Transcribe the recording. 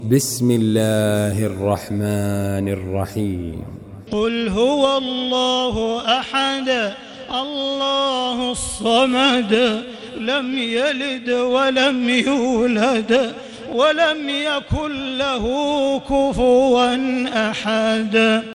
بسم الله الرحمن الرحيم. قل هو الله أحد الله الصمد لم يلد ولم يولد ولم يكن له كفوا أحد.